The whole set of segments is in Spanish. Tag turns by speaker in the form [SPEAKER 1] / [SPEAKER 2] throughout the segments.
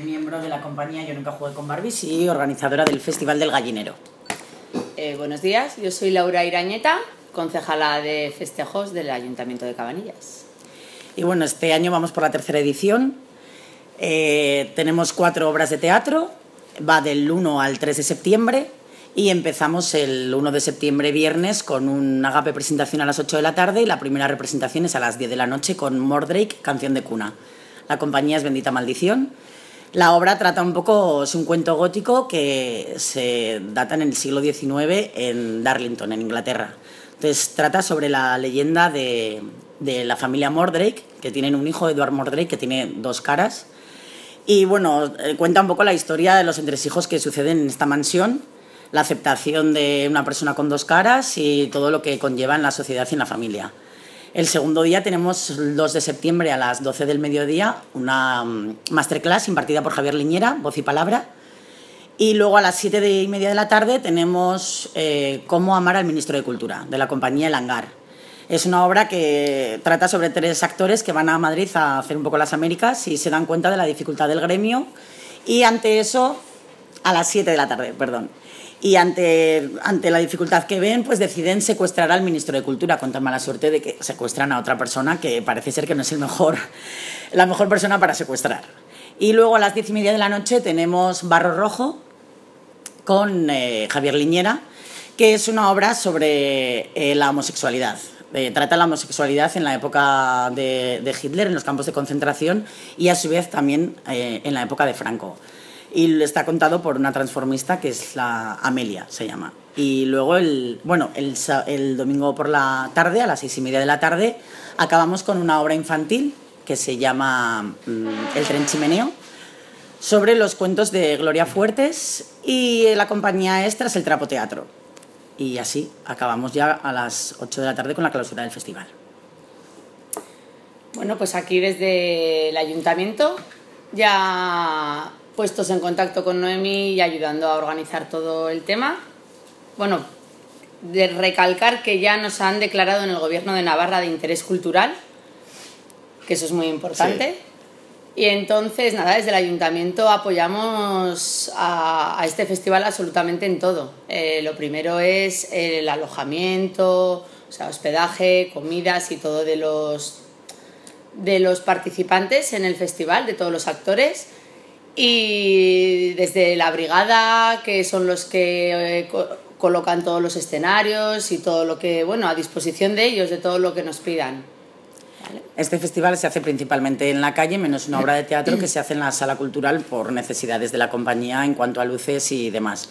[SPEAKER 1] miembro de la compañía Yo Nunca Jugué con Barbies y organizadora del Festival del Gallinero.
[SPEAKER 2] Buenos días, yo soy Laura Irañeta, concejala de festejos del Ayuntamiento de Cabanillas.
[SPEAKER 1] Y bueno, este año vamos por la tercera edición. Tenemos 4 obras de teatro, va del 1 al 3 de septiembre y empezamos el 1 de septiembre, viernes, con un agape presentación a las 8 de la tarde y la primera representación es a las 10 de la noche con Mordrake, Canción de Cuna. La compañía es Bendita Maldición. La obra trata un poco, es un cuento gótico que se data en el siglo XIX en Darlington, en Inglaterra. Entonces trata sobre la leyenda de la familia Mordrake, que tienen un hijo, Edward Mordrake, que tiene 2 caras. Y bueno, cuenta un poco la historia de los entresijos que suceden en esta mansión, la aceptación de una persona con 2 caras y todo lo que conlleva en la sociedad y en la familia. El segundo día tenemos el 2 de septiembre a las 12 del mediodía una masterclass impartida por Javier Liñera, voz y palabra. Y luego a las 7:30 de la tarde tenemos Cómo amar al ministro de Cultura, de la compañía El Hangar. Es una obra que trata sobre 3 actores que van a Madrid a hacer un poco las Américas y se dan cuenta de la dificultad del gremio. Y ante eso, a las 7 de la tarde, perdón. Y ante la dificultad que ven, pues deciden secuestrar al ministro de Cultura, con tan mala suerte de que secuestran a otra persona que parece ser que no es la mejor persona para secuestrar. Y luego a las 10:30 de la noche tenemos Barro Rojo con Javier Liñera, que es una obra sobre la homosexualidad. Trata la homosexualidad en la época de Hitler, en los campos de concentración, y a su vez también en la época de Franco. Y está contado por una transformista que es la Amelia, se llama. Y luego el domingo por la tarde, a las 6:30 de la tarde, acabamos con una obra infantil que se llama El tren chimeneo, sobre los cuentos de Gloria Fuertes, y la compañía es Tras el Trapo Teatro. Y así acabamos ya a las 8 de la tarde con la clausura del festival.
[SPEAKER 2] Bueno, pues aquí desde el Ayuntamiento ya puestos en contacto con Noemi y ayudando a organizar todo el tema. Bueno, de recalcar que ya nos han declarado en el Gobierno de Navarra de interés cultural, que eso es muy importante. Sí. Y entonces, nada, desde el Ayuntamiento apoyamos a este festival absolutamente en todo. Lo primero es el alojamiento, o sea, hospedaje, comidas y todo de los participantes en el festival, de todos los actores. Y desde la brigada, que son los que colocan todos los escenarios y todo lo que, bueno, a disposición de ellos, de todo lo que nos pidan. ¿Vale?
[SPEAKER 1] Este festival se hace principalmente en la calle, menos una obra de teatro que se hace en la sala cultural por necesidades de la compañía en cuanto a luces y demás.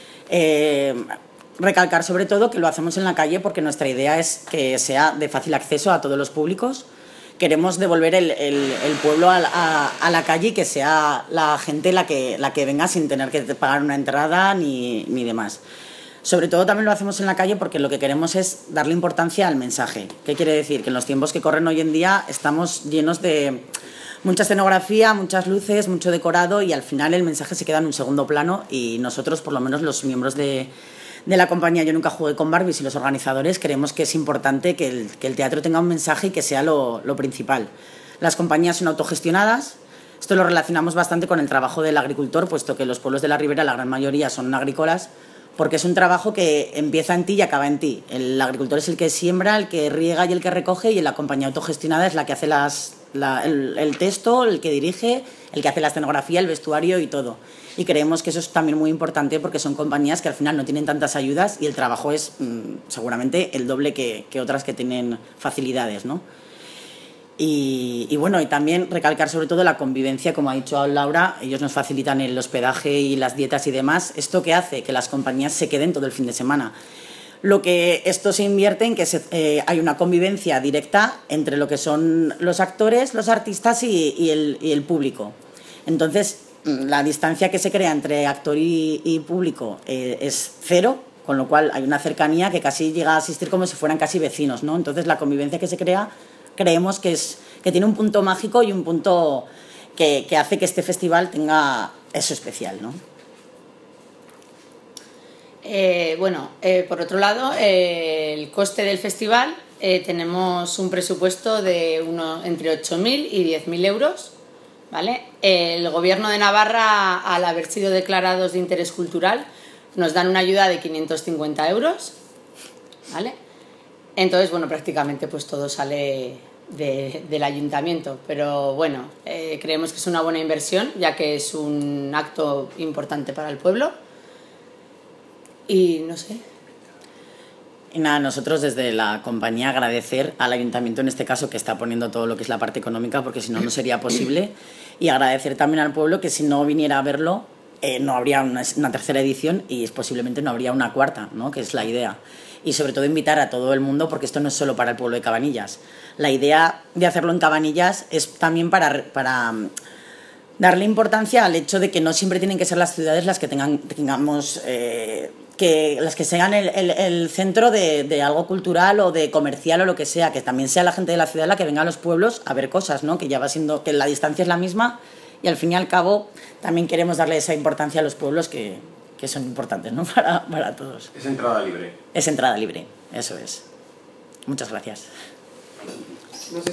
[SPEAKER 1] Recalcar sobre todo que lo hacemos en la calle porque nuestra idea es que sea de fácil acceso a todos los públicos. Queremos devolver el pueblo a la calle y que sea la gente la que venga sin tener que pagar una entrada ni demás. Sobre todo también lo hacemos en la calle porque lo que queremos es darle importancia al mensaje. ¿Qué quiere decir? Que en los tiempos que corren hoy en día estamos llenos de mucha escenografía, muchas luces, mucho decorado y al final el mensaje se queda en un segundo plano y nosotros, por lo menos los miembros de la compañía Yo Nunca Jugué con Barbies y los organizadores, creemos que es importante que el teatro tenga un mensaje y que sea lo principal. Las compañías son autogestionadas. Esto lo relacionamos bastante con el trabajo del agricultor, puesto que los pueblos de la ribera, la gran mayoría, son agrícolas, porque es un trabajo que empieza en ti y acaba en ti. El agricultor es el que siembra, el que riega y el que recoge, y la compañía autogestionada es la que hace el texto, el que dirige, el que hace la escenografía, el vestuario y todo. Y creemos que eso es también muy importante porque son compañías que al final no tienen tantas ayudas y el trabajo es seguramente el doble que otras que tienen facilidades, ¿no? Y bueno, y también recalcar sobre todo la convivencia, como ha dicho Laura, ellos nos facilitan el hospedaje y las dietas y demás. Esto que hace que las compañías se queden todo el fin de semana. Lo que esto se invierte en que hay una convivencia directa entre lo que son los actores, los artistas y el público. Entonces, la distancia que se crea entre actor y público es cero, con lo cual hay una cercanía que casi llega a asistir como si fueran casi vecinos, ¿no? Entonces, la convivencia que se crea creemos que tiene un punto mágico y un punto que hace que este festival tenga eso especial, ¿no?
[SPEAKER 2] Por otro lado, el coste del festival, tenemos un presupuesto de entre 8.000 y 10.000 euros ¿vale? El Gobierno de Navarra, al haber sido declarados de interés cultural, nos dan una ayuda de 550 euros, ¿vale? Entonces, bueno, prácticamente pues todo sale del ayuntamiento, pero bueno, creemos que es una buena inversión, ya que es un acto importante para el pueblo. Y no sé.
[SPEAKER 1] Y nada, nosotros desde la compañía agradecer al ayuntamiento en este caso que está poniendo todo lo que es la parte económica, porque si no, no sería posible, y agradecer también al pueblo que si no viniera a verlo no habría una tercera edición y posiblemente no habría una cuarta, ¿no? Que es la idea. Y sobre todo invitar a todo el mundo, porque esto no es solo para el pueblo de Cabanillas. La idea de hacerlo en Cabanillas es también para darle importancia al hecho de que no siempre tienen que ser las ciudades las que tengamos que las que sean el centro de algo cultural o de comercial o lo que sea, que también sea la gente de la ciudad la que venga a los pueblos a ver cosas, ¿no? Que ya va siendo que la distancia es la misma y al fin y al cabo también queremos darle esa importancia a los pueblos que son importantes, ¿no? Para todos.
[SPEAKER 3] Es entrada libre.
[SPEAKER 1] Es entrada libre, eso es. Muchas gracias.
[SPEAKER 4] No sé